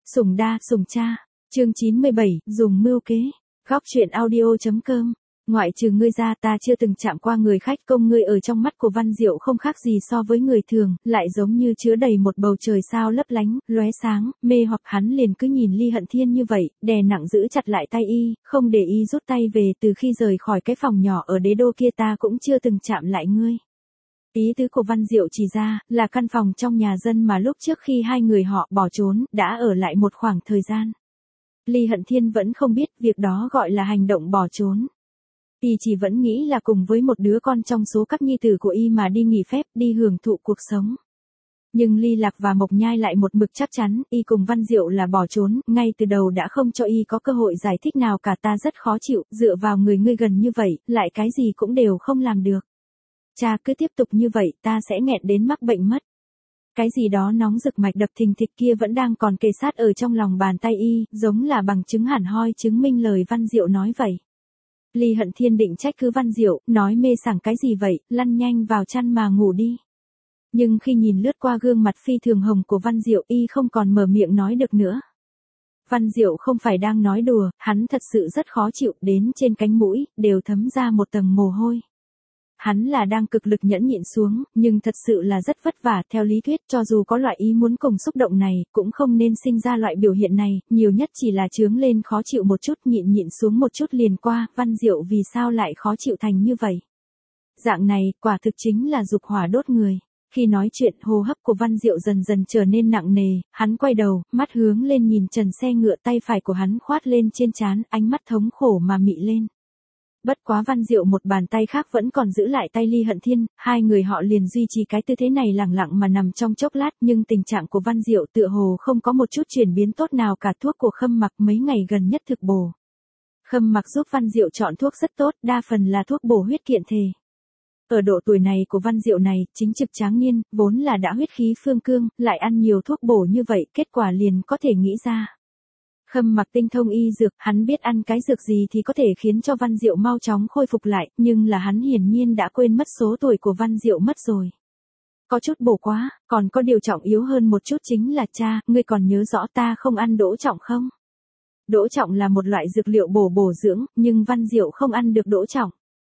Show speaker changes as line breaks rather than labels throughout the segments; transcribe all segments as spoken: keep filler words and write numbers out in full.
Sủng đa, sủng cha. Chương chín mươi bảy, dùng mưu kế. Góc truyện audio.com. Ngoại trừ ngươi ra ta chưa từng chạm qua người khách công, ngươi ở trong mắt của Văn Diệu không khác gì so với người thường, lại giống như chứa đầy một bầu trời sao lấp lánh, lóe sáng, mê hoặc hắn liền cứ nhìn Ly Hận Thiên như vậy, đè nặng giữ chặt lại tay y, không để y rút tay về. Từ khi rời khỏi cái phòng nhỏ ở đế đô kia ta cũng chưa từng chạm lại ngươi. Ý tứ của Văn Diệu chỉ ra, là căn phòng trong nhà dân mà lúc trước khi hai người họ bỏ trốn, đã ở lại một khoảng thời gian. Ly Hận Thiên vẫn không biết việc đó gọi là hành động bỏ trốn. Y chỉ vẫn nghĩ là cùng với một đứa con trong số các nhi tử của y mà đi nghỉ phép, đi hưởng thụ cuộc sống. Nhưng Ly Lạc và Mộc Nhai lại một mực chắc chắn, y cùng Văn Diệu là bỏ trốn, ngay từ đầu đã không cho y có cơ hội giải thích nào cả. Ta rất khó chịu, dựa vào người ngươi gần như vậy, lại cái gì cũng đều không làm được. Cha cứ tiếp tục như vậy, ta sẽ nghẹn đến mắc bệnh mất. Cái gì đó nóng rực mạch đập thình thịch kia vẫn đang còn kề sát ở trong lòng bàn tay y, giống là bằng chứng hẳn hoi chứng minh lời Văn Diệu nói vậy. Ly Hận Thiên định trách cứ Văn Diệu, nói mê sảng cái gì vậy, lăn nhanh vào chăn mà ngủ đi. Nhưng khi nhìn lướt qua gương mặt phi thường hồng của Văn Diệu, y không còn mở miệng nói được nữa. Văn Diệu không phải đang nói đùa, hắn thật sự rất khó chịu, đến trên cánh mũi, đều thấm ra một tầng mồ hôi. Hắn là đang cực lực nhẫn nhịn xuống, nhưng thật sự là rất vất vả. Theo lý thuyết, cho dù có loại ý muốn cùng xúc động này, cũng không nên sinh ra loại biểu hiện này, nhiều nhất chỉ là chướng lên khó chịu một chút, nhịn nhịn xuống một chút liền qua. Văn Diệu vì sao lại khó chịu thành như vậy? Dạng này, quả thực chính là dục hỏa đốt người. Khi nói chuyện, hô hấp của Văn Diệu dần dần trở nên nặng nề, hắn quay đầu, mắt hướng lên nhìn trần xe ngựa, tay phải của hắn khoát lên trên trán, ánh mắt thống khổ mà mị lên. Bất quá Văn Diệu một bàn tay khác vẫn còn giữ lại tay Ly Hận Thiên, hai người họ liền duy trì cái tư thế này lẳng lặng mà nằm trong chốc lát, nhưng tình trạng của Văn Diệu tựa hồ không có một chút chuyển biến tốt nào cả. Thuốc của Khâm Mặc mấy ngày gần nhất thực bổ. Khâm Mặc giúp Văn Diệu chọn thuốc rất tốt, đa phần là thuốc bổ huyết kiện thể. Ở độ tuổi này của Văn Diệu này, chính trực tráng niên, vốn là đã huyết khí phương cương, lại ăn nhiều thuốc bổ như vậy, kết quả liền có thể nghĩ ra. Khâm Mặc tinh thông y dược, hắn biết ăn cái dược gì thì có thể khiến cho Văn Diệu mau chóng khôi phục lại, nhưng là hắn hiển nhiên đã quên mất số tuổi của Văn Diệu mất rồi. Có chút bổ quá, còn có điều trọng yếu hơn một chút chính là cha, ngươi còn nhớ rõ ta không ăn đỗ trọng không? Đỗ trọng là một loại dược liệu bổ bổ dưỡng, nhưng Văn Diệu không ăn được đỗ trọng.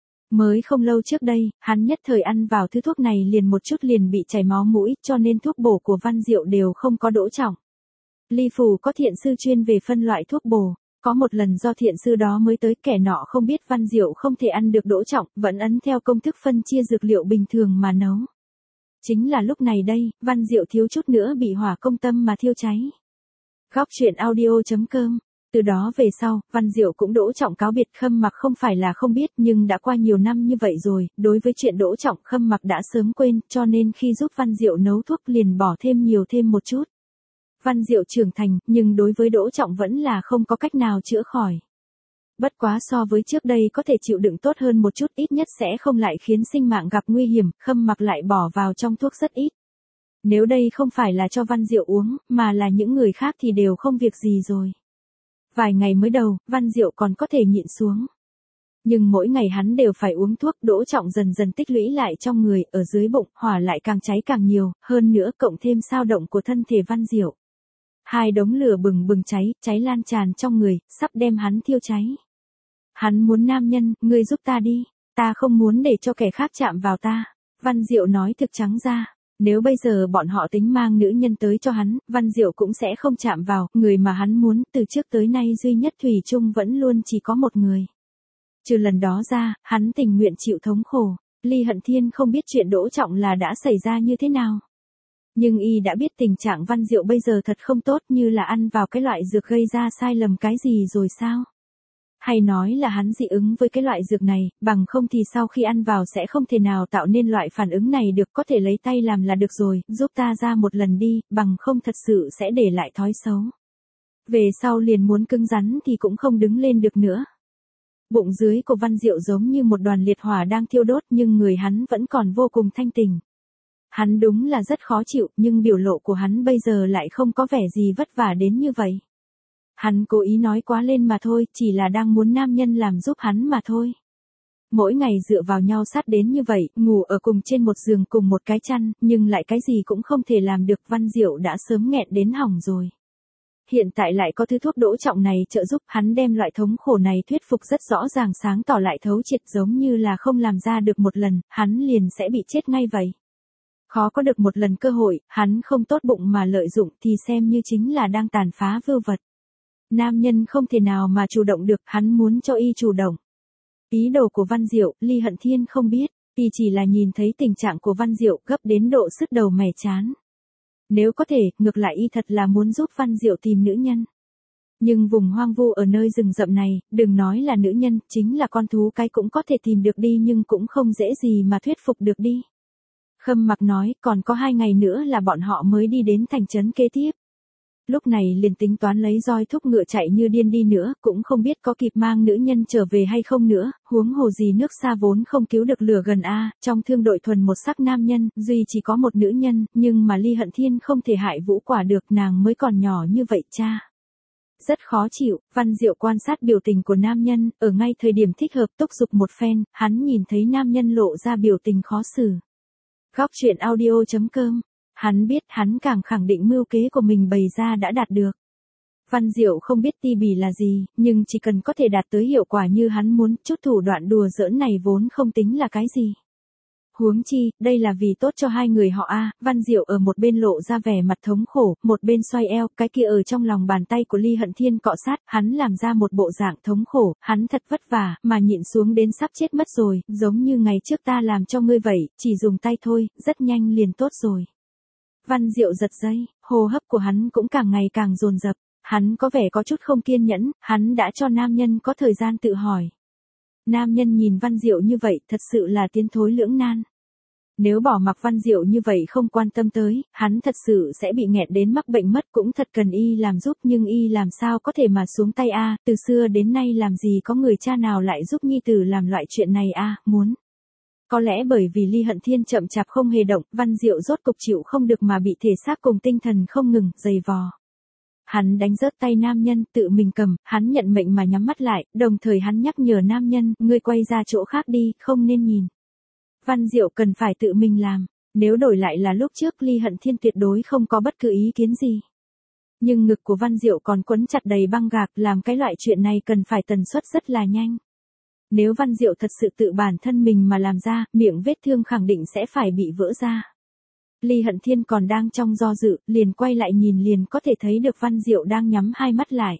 Mới không lâu trước đây, hắn nhất thời ăn vào thứ thuốc này liền một chút liền bị chảy máu mũi, cho nên thuốc bổ của Văn Diệu đều không có đỗ trọng. Ly Phủ có thiện sư chuyên về phân loại thuốc bổ, có một lần do thiện sư đó mới tới, kẻ nọ không biết Văn Diệu không thể ăn được đỗ trọng, vẫn ấn theo công thức phân chia dược liệu bình thường mà nấu. Chính là lúc này đây, Văn Diệu thiếu chút nữa bị hỏa công tâm mà thiêu cháy. Góc truyện audio.com. Từ đó về sau, Văn Diệu cũng đỗ trọng cáo biệt. Khâm Mặc không phải là không biết, nhưng đã qua nhiều năm như vậy rồi, đối với chuyện đỗ trọng Khâm Mặc đã sớm quên, cho nên khi giúp Văn Diệu nấu thuốc liền bỏ thêm nhiều thêm một chút. Văn Diệu trưởng thành, nhưng đối với đỗ trọng vẫn là không có cách nào chữa khỏi. Bất quá so với trước đây có thể chịu đựng tốt hơn một chút, ít nhất sẽ không lại khiến sinh mạng gặp nguy hiểm. Khâm Mặc lại bỏ vào trong thuốc rất ít. Nếu đây không phải là cho Văn Diệu uống, mà là những người khác thì đều không việc gì rồi. Vài ngày mới đầu, Văn Diệu còn có thể nhịn xuống. Nhưng mỗi ngày hắn đều phải uống thuốc, đỗ trọng dần dần tích lũy lại trong người, ở dưới bụng, hỏa lại càng cháy càng nhiều, hơn nữa cộng thêm sao động của thân thể Văn Diệu. Hai đống lửa bừng bừng cháy, cháy lan tràn trong người, sắp đem hắn thiêu cháy. Hắn muốn nam nhân, ngươi giúp ta đi, ta không muốn để cho kẻ khác chạm vào ta. Văn Diệu nói thực trắng ra, nếu bây giờ bọn họ tính mang nữ nhân tới cho hắn, Văn Diệu cũng sẽ không chạm vào, người mà hắn muốn, từ trước tới nay duy nhất thủy chung vẫn luôn chỉ có một người. Trừ lần đó ra, hắn tình nguyện chịu thống khổ. Ly Hận Thiên không biết chuyện đỗ trọng là đã xảy ra như thế nào. Nhưng y đã biết tình trạng Văn Diệu bây giờ thật không tốt, như là ăn vào cái loại dược gây ra sai lầm cái gì rồi sao? Hay nói là hắn dị ứng với cái loại dược này, bằng không thì sau khi ăn vào sẽ không thể nào tạo nên loại phản ứng này được. Có thể lấy tay làm là được rồi, giúp ta ra một lần đi, bằng không thật sự sẽ để lại thói xấu. Về sau liền muốn cứng rắn thì cũng không đứng lên được nữa. Bụng dưới của Văn Diệu giống như một đoàn liệt hỏa đang thiêu đốt, nhưng người hắn vẫn còn vô cùng thanh tỉnh. Hắn đúng là rất khó chịu, nhưng biểu lộ của hắn bây giờ lại không có vẻ gì vất vả đến như vậy. Hắn cố ý nói quá lên mà thôi, chỉ là đang muốn nam nhân làm giúp hắn mà thôi. Mỗi ngày dựa vào nhau sát đến như vậy, ngủ ở cùng trên một giường cùng một cái chăn, nhưng lại cái gì cũng không thể làm được. Văn Diệu đã sớm nghẹn đến hỏng rồi. Hiện tại lại có thứ thuốc đỗ trọng này trợ giúp, hắn đem loại thống khổ này thuyết phục rất rõ ràng, sáng tỏ lại thấu triệt, giống như là không làm ra được một lần, hắn liền sẽ bị chết ngay vậy. Khó có được một lần cơ hội, hắn không tốt bụng mà lợi dụng thì xem như chính là đang tàn phá vưu vật. Nam nhân không thể nào mà chủ động được, hắn muốn cho y chủ động. Ý đồ của Văn Diệu, Ly Hận Thiên không biết, y chỉ là nhìn thấy tình trạng của Văn Diệu gấp đến độ sứt đầu mẻ chán. Nếu có thể, ngược lại y thật là muốn giúp Văn Diệu tìm nữ nhân. Nhưng vùng hoang vu ở nơi rừng rậm này, đừng nói là nữ nhân, chính là con thú cái cũng có thể tìm được đi nhưng cũng không dễ gì mà thuyết phục được đi. Khâm Mặc nói, còn có hai ngày nữa là bọn họ mới đi đến thành trấn kế tiếp. Lúc này liền tính toán lấy roi thúc ngựa chạy như điên đi nữa, cũng không biết có kịp mang nữ nhân trở về hay không nữa, huống hồ gì nước xa vốn không cứu được lửa gần a, trong thương đội thuần một sắc nam nhân, duy chỉ có một nữ nhân, nhưng mà Ly Hận Thiên không thể hại Vũ Quả được, nàng mới còn nhỏ như vậy cha. Rất khó chịu, Văn Diệu quan sát biểu tình của nam nhân, ở ngay thời điểm thích hợp túc giục một phen, hắn nhìn thấy nam nhân lộ ra biểu tình khó xử. Góc truyện audio chấm com. Hắn biết hắn càng khẳng định mưu kế của mình bày ra đã đạt được. Văn Diệu không biết ti bỉ là gì, nhưng chỉ cần có thể đạt tới hiệu quả như hắn muốn, chút thủ đoạn đùa giỡn này vốn không tính là cái gì. Huống chi, đây là vì tốt cho hai người họ a. Văn Diệu ở một bên lộ ra vẻ mặt thống khổ, một bên xoay eo, cái kia ở trong lòng bàn tay của Ly Hận Thiên cọ sát, hắn làm ra một bộ dạng thống khổ, hắn thật vất vả, mà nhịn xuống đến sắp chết mất rồi, giống như ngày trước ta làm cho ngươi vậy, chỉ dùng tay thôi, rất nhanh liền tốt rồi. Văn Diệu giật dây, hô hấp của hắn cũng càng ngày càng dồn dập, hắn có vẻ có chút không kiên nhẫn, hắn đã cho nam nhân có thời gian tự hỏi. Nam nhân nhìn Văn Diệu như vậy thật sự là tiến thối lưỡng nan. Nếu bỏ mặc Văn Diệu như vậy không quan tâm tới, hắn thật sự sẽ bị nghẹn đến mắc bệnh mất, cũng thật cần y làm giúp, nhưng y làm sao có thể mà xuống tay a, từ xưa đến nay làm gì có người cha nào lại giúp nhi tử làm loại chuyện này a, muốn. Có lẽ bởi vì Ly Hận Thiên chậm chạp không hề động, Văn Diệu rốt cục chịu không được mà bị thể xác cùng tinh thần không ngừng giày vò. Hắn đánh rớt tay nam nhân, tự mình cầm, hắn nhận mệnh mà nhắm mắt lại, đồng thời hắn nhắc nhở nam nhân, ngươi quay ra chỗ khác đi, không nên nhìn. Văn Diệu cần phải tự mình làm, nếu đổi lại là lúc trước Ly Hận Thiên tuyệt đối không có bất cứ ý kiến gì. Nhưng ngực của Văn Diệu còn quấn chặt đầy băng gạc, làm cái loại chuyện này cần phải tần suất rất là nhanh. Nếu Văn Diệu thật sự tự bản thân mình mà làm ra, miệng vết thương khẳng định sẽ phải bị vỡ ra. Ly Hận Thiên còn đang trong do dự, liền quay lại nhìn liền có thể thấy được Văn Diệu đang nhắm hai mắt lại.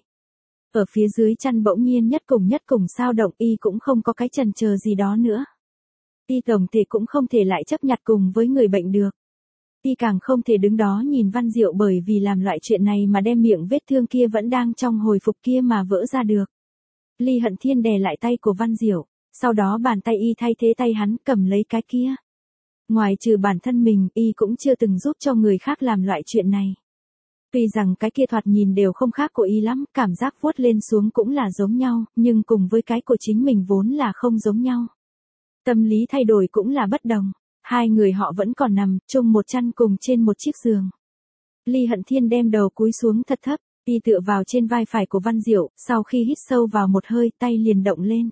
Ở phía dưới chăn bỗng nhiên nhất cùng nhất cùng sao động, y cũng không có cái chần chờ gì đó nữa. Y tổng thể cũng không thể lại chấp nhặt cùng với người bệnh được. Y càng không thể đứng đó nhìn Văn Diệu bởi vì làm loại chuyện này mà đem miệng vết thương kia vẫn đang trong hồi phục kia mà vỡ ra được. Ly Hận Thiên đè lại tay của Văn Diệu, sau đó bàn tay y thay thế tay hắn cầm lấy cái kia. Ngoài trừ bản thân mình, y cũng chưa từng giúp cho người khác làm loại chuyện này. Tuy rằng cái kia thoạt nhìn đều không khác của y lắm, cảm giác vuốt lên xuống cũng là giống nhau, nhưng cùng với cái của chính mình vốn là không giống nhau. Tâm lý thay đổi cũng là bất đồng, hai người họ vẫn còn nằm chung một chăn cùng trên một chiếc giường. Ly Hận Thiên đem đầu cúi xuống thật thấp, y tựa vào trên vai phải của Văn Diệu, sau khi hít sâu vào một hơi, tay liền động lên.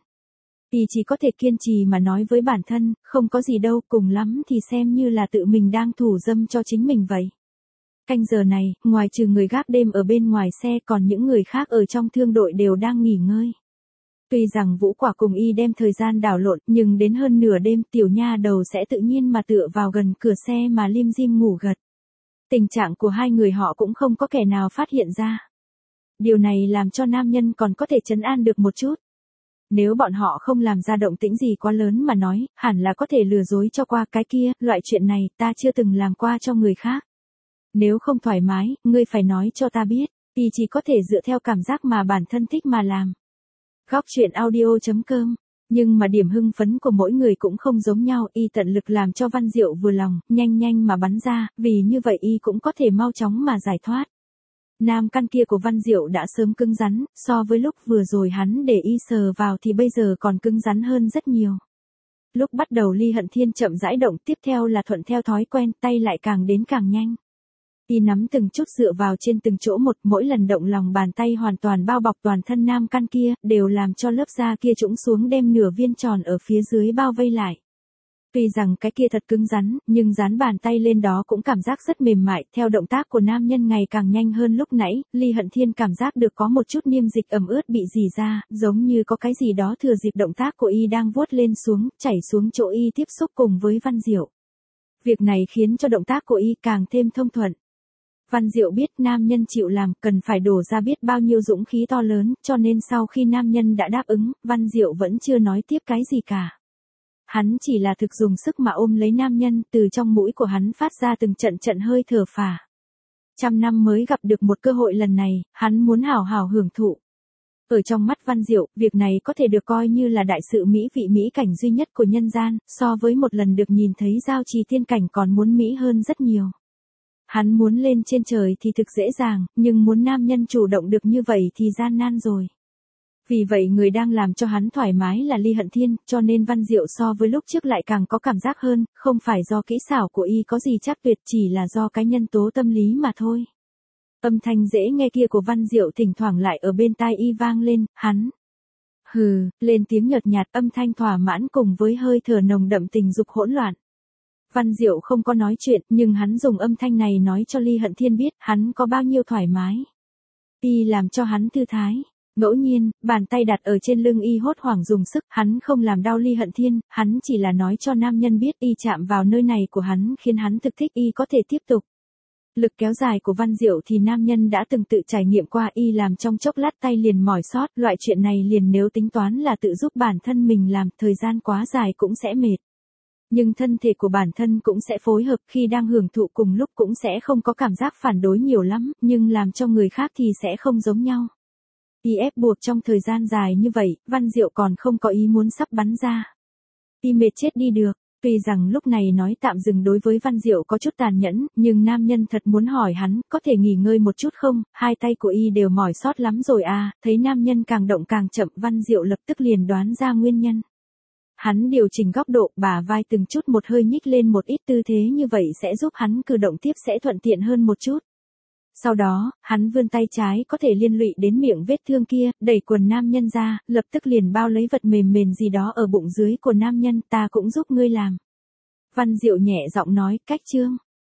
Y chỉ có thể kiên trì mà nói với bản thân, không có gì đâu, cùng lắm thì xem như là tự mình đang thủ dâm cho chính mình vậy. Canh giờ này, ngoài trừ người gác đêm ở bên ngoài xe, còn những người khác ở trong thương đội đều đang nghỉ ngơi. Tuy rằng Vũ Quả cùng y đem thời gian đảo lộn, nhưng đến hơn nửa đêm tiểu nha đầu sẽ tự nhiên mà tựa vào gần cửa xe mà lim dim ngủ gật. Tình trạng của hai người họ cũng không có kẻ nào phát hiện ra. Điều này làm cho nam nhân còn có thể trấn an được một chút. Nếu bọn họ không làm ra động tĩnh gì quá lớn mà nói, hẳn là có thể lừa dối cho qua cái kia, loại chuyện này ta chưa từng làm qua cho người khác. Nếu không thoải mái, ngươi phải nói cho ta biết, thì chỉ có thể dựa theo cảm giác mà bản thân thích mà làm. Góc truyện audio chấm com. Nhưng mà điểm hưng phấn của mỗi người cũng không giống nhau, y tận lực làm cho Văn Diệu vừa lòng, nhanh nhanh mà bắn ra, vì như vậy y cũng có thể mau chóng mà giải thoát. Nam căn kia của Văn Diệu đã sớm cứng rắn, so với lúc vừa rồi hắn để y sờ vào thì bây giờ còn cứng rắn hơn rất nhiều. Lúc bắt đầu Ly Hận Thiên chậm rãi động, tiếp theo là thuận theo thói quen, tay lại càng đến càng nhanh. Y nắm từng chút dựa vào trên từng chỗ một, mỗi lần động lòng bàn tay hoàn toàn bao bọc toàn thân nam căn kia, đều làm cho lớp da kia trũng xuống đem nửa viên tròn ở phía dưới bao vây lại. Tuy rằng cái kia thật cứng rắn, nhưng dán bàn tay lên đó cũng cảm giác rất mềm mại, theo động tác của nam nhân ngày càng nhanh hơn lúc nãy, Ly Hận Thiên cảm giác được có một chút niêm dịch ẩm ướt bị rỉ ra, giống như có cái gì đó thừa dịp động tác của y đang vuốt lên xuống, chảy xuống chỗ y tiếp xúc cùng với Văn Diệu. Việc này khiến cho động tác của y càng thêm thông thuận. Văn Diệu biết nam nhân chịu làm, cần phải đổ ra biết bao nhiêu dũng khí to lớn, cho nên sau khi nam nhân đã đáp ứng, Văn Diệu vẫn chưa nói tiếp cái gì cả. Hắn chỉ là thực dùng sức mà ôm lấy nam nhân, từ trong mũi của hắn phát ra từng trận trận hơi thở phả. Trăm năm mới gặp được một cơ hội lần này, hắn muốn hào hào hưởng thụ. Ở trong mắt Văn Diệu, việc này có thể được coi như là đại sự mỹ vị mỹ cảnh duy nhất của nhân gian, so với một lần được nhìn thấy giao trì tiên cảnh còn muốn mỹ hơn rất nhiều. Hắn muốn lên trên trời thì thực dễ dàng, nhưng muốn nam nhân chủ động được như vậy thì gian nan rồi. Vì vậy người đang làm cho hắn thoải mái là Ly Hận Thiên, cho nên Văn Diệu so với lúc trước lại càng có cảm giác hơn, không phải do kỹ xảo của y có gì chắc tuyệt, chỉ là do cái nhân tố tâm lý mà thôi. Âm thanh dễ nghe kia của Văn Diệu thỉnh thoảng lại ở bên tai y vang lên, hắn. Hừ, lên tiếng nhợt nhạt, âm thanh thỏa mãn cùng với hơi thở nồng đậm tình dục hỗn loạn. Văn Diệu không có nói chuyện, nhưng hắn dùng âm thanh này nói cho Ly Hận Thiên biết hắn có bao nhiêu thoải mái. Y làm cho hắn thư thái. Ngẫu nhiên, bàn tay đặt ở trên lưng y hốt hoảng dùng sức, hắn không làm đau Ly Hận Thiên, hắn chỉ là nói cho nam nhân biết y chạm vào nơi này của hắn khiến hắn thực thích y có thể tiếp tục. Lực kéo dài của Văn Diệu thì nam nhân đã từng tự trải nghiệm qua, y làm trong chốc lát tay liền mỏi sót, loại chuyện này liền nếu tính toán là tự giúp bản thân mình làm, thời gian quá dài cũng sẽ mệt. Nhưng thân thể của bản thân cũng sẽ phối hợp, khi đang hưởng thụ cùng lúc cũng sẽ không có cảm giác phản đối nhiều lắm, nhưng làm cho người khác thì sẽ không giống nhau. Y ép buộc trong thời gian dài như vậy, Văn Diệu còn không có ý muốn sắp bắn ra. Y mệt chết đi được. Tuy rằng lúc này nói tạm dừng đối với Văn Diệu có chút tàn nhẫn, nhưng nam nhân thật muốn hỏi hắn, có thể nghỉ ngơi một chút không, hai tay của y đều mỏi sót lắm rồi à, thấy nam nhân càng động càng chậm, Văn Diệu lập tức liền đoán ra nguyên nhân. Hắn điều chỉnh góc độ, bả vai từng chút một hơi nhích lên một ít, tư thế như vậy sẽ giúp hắn cử động tiếp sẽ thuận tiện hơn một chút. Sau đó, hắn vươn tay trái có thể liên lụy đến miệng vết thương kia, đẩy quần nam nhân ra, lập tức liền bao lấy vật mềm mềm gì đó ở bụng dưới của nam nhân, ta cũng giúp ngươi làm. Văn Diệu nhẹ giọng nói, cách chương.